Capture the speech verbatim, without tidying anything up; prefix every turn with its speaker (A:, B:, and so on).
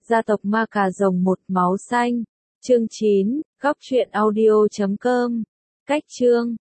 A: Gia tộc ma cà rồng một máu xanh. Chương chín, góc truyện audio chấm com. Cách chương